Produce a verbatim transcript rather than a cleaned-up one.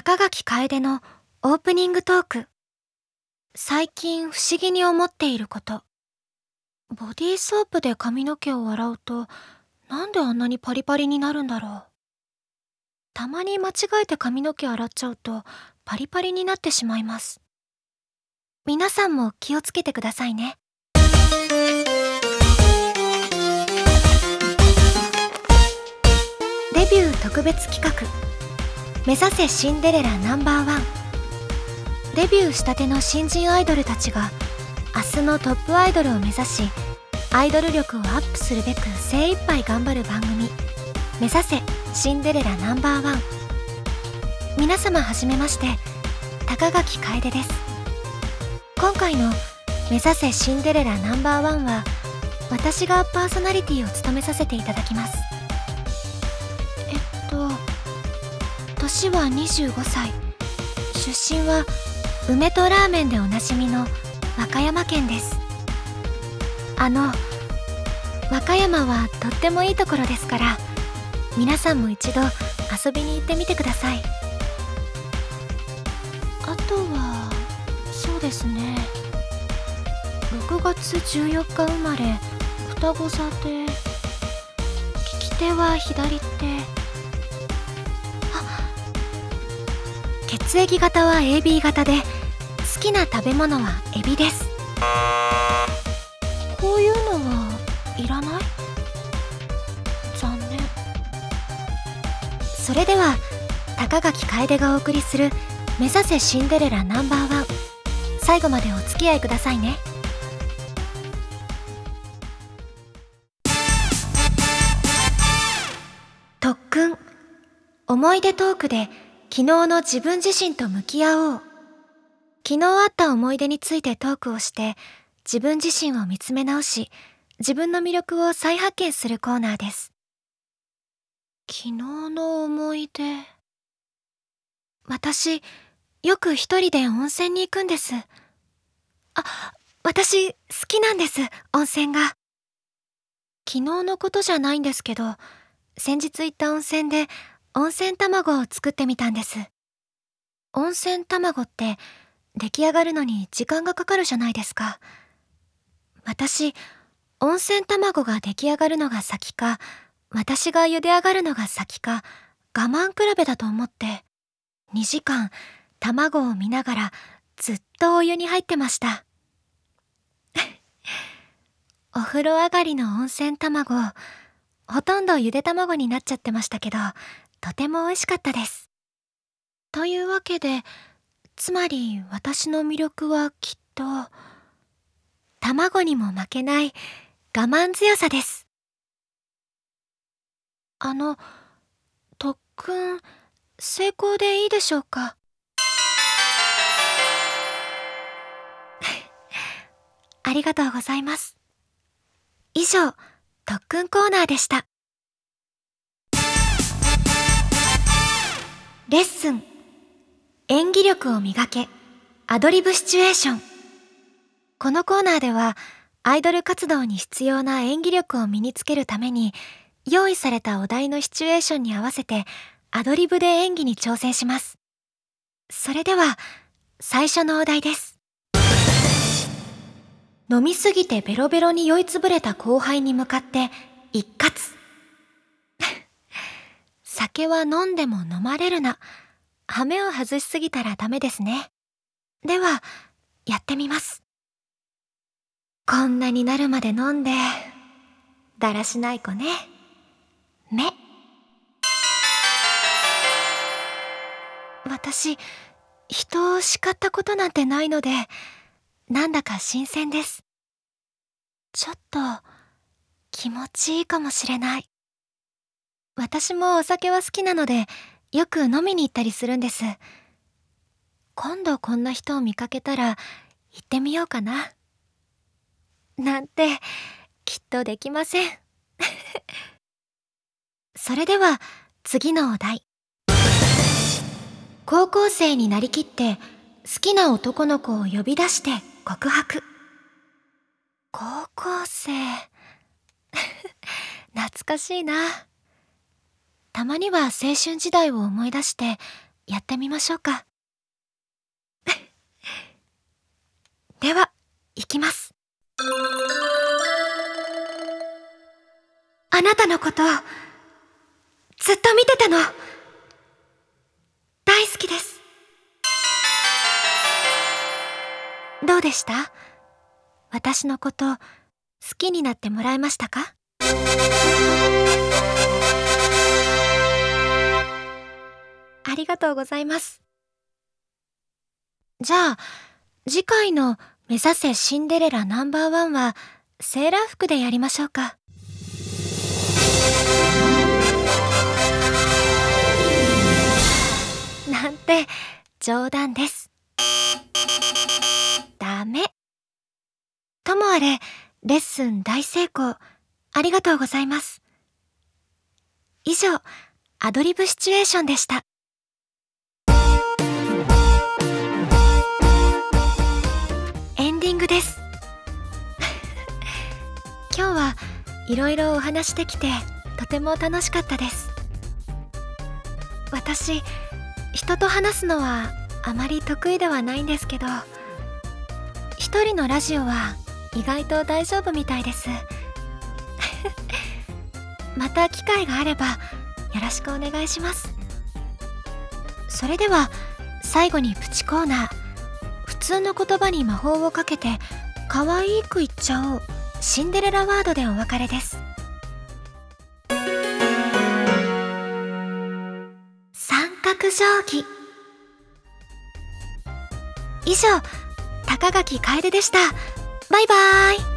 高垣楓のオープニングトーク。最近不思議に思っていること。ボディーソープで髪の毛を洗うとなんであんなにパリパリになるんだろう。たまに間違えて髪の毛洗っちゃうとパリパリになってしまいます。皆さんも気をつけてくださいね。デビュー特別企画、目指せシンデレラナンバーワン。デビューしたての新人アイドルたちが明日のトップアイドルを目指し、アイドル力をアップするべく精一杯頑張る番組、目指せシンデレラナンバーワン。皆様はじめまして、高垣楓です。今回の目指せシンデレラナンバーワンは私がパーソナリティを務めさせていただきます。えっと年はにじゅうごさい、出身は梅とラーメンでおなじみの和歌山県です。あの和歌山はとってもいいところですから、皆さんも一度遊びに行ってみてください。あとはそうですね、ろくがつじゅうよっか生まれ、双子座で、利き手は左手、あ、血液型は エービー 型で、好きな食べ物はエビです。こういうのはいらない？残念。それでは高垣楓がお送りする目指せシンデレラナンバーワン、最後までお付き合いくださいね。特訓、思い出トークで昨日の自分自身と向き合おう。昨日あった思い出についてトークをして、自分自身を見つめ直し、自分の魅力を再発見するコーナーです。昨日の思い出。私、よく一人で温泉に行くんです。あ、私、好きなんです、温泉が。昨日のことじゃないんですけど、先日行った温泉で温泉卵を作ってみたんです。温泉卵って出来上がるのに時間がかかるじゃないですか。私、温泉卵が出来上がるのが先か、私が茹で上がるのが先か、我慢比べだと思って、にじかん卵を見ながらずっとお湯に入ってました。お風呂上がりの温泉卵、ほとんどゆで卵になっちゃってましたけど、とても美味しかったです。というわけで、つまり私の魅力はきっと、卵にも負けない我慢強さです。あの、特訓、成功でいいでしょうか？ありがとうございます。以上、特訓コーナーでした。レッスン、演技力を磨け、アドリブシチュエーション。このコーナーでは、アイドル活動に必要な演技力を身につけるために、用意されたお題のシチュエーションに合わせて、アドリブで演技に挑戦します。それでは、最初のお題です。飲みすぎてベロベロに酔いつぶれた後輩に向かって一喝。酒は飲んでも飲まれるな。羽目を外しすぎたらダメですね。では、やってみます。こんなになるまで飲んで、だらしない子ね。目。私、人を叱ったことなんてないので、なんだか新鮮です。ちょっと気持ちいいかもしれない。私もお酒は好きなので、よく飲みに行ったりするんです。今度こんな人を見かけたら行ってみようかな。なんてきっとできません。それでは次のお題。高校生になりきって好きな男の子を呼び出して告白。高校生懐かしいな。たまには青春時代を思い出してやってみましょうか。では、いきます。あなたのこと、ずっと見てたの。大好きです。どうでした？私のこと好きになってもらえましたか？ありがとうございます。じゃあ次回の目指せシンデレラナンバーワンはセーラー服でやりましょうか。なんて冗談です。ダメ。ともあれ、レッスン大成功、ありがとうございます。以上、アドリブシチュエーションでした。エンディングです。今日はいろいろお話できてとても楽しかったです。私、人と話すのはあまり得意ではないんですけど、一人のラジオは意外と大丈夫みたいです。また機会があればよろしくお願いします。それでは最後にプチコーナー、普通の言葉に魔法をかけて可愛く言っちゃおうシンデレラワードでお別れです。三角定規。以上、高垣楓でした。バイバーイ。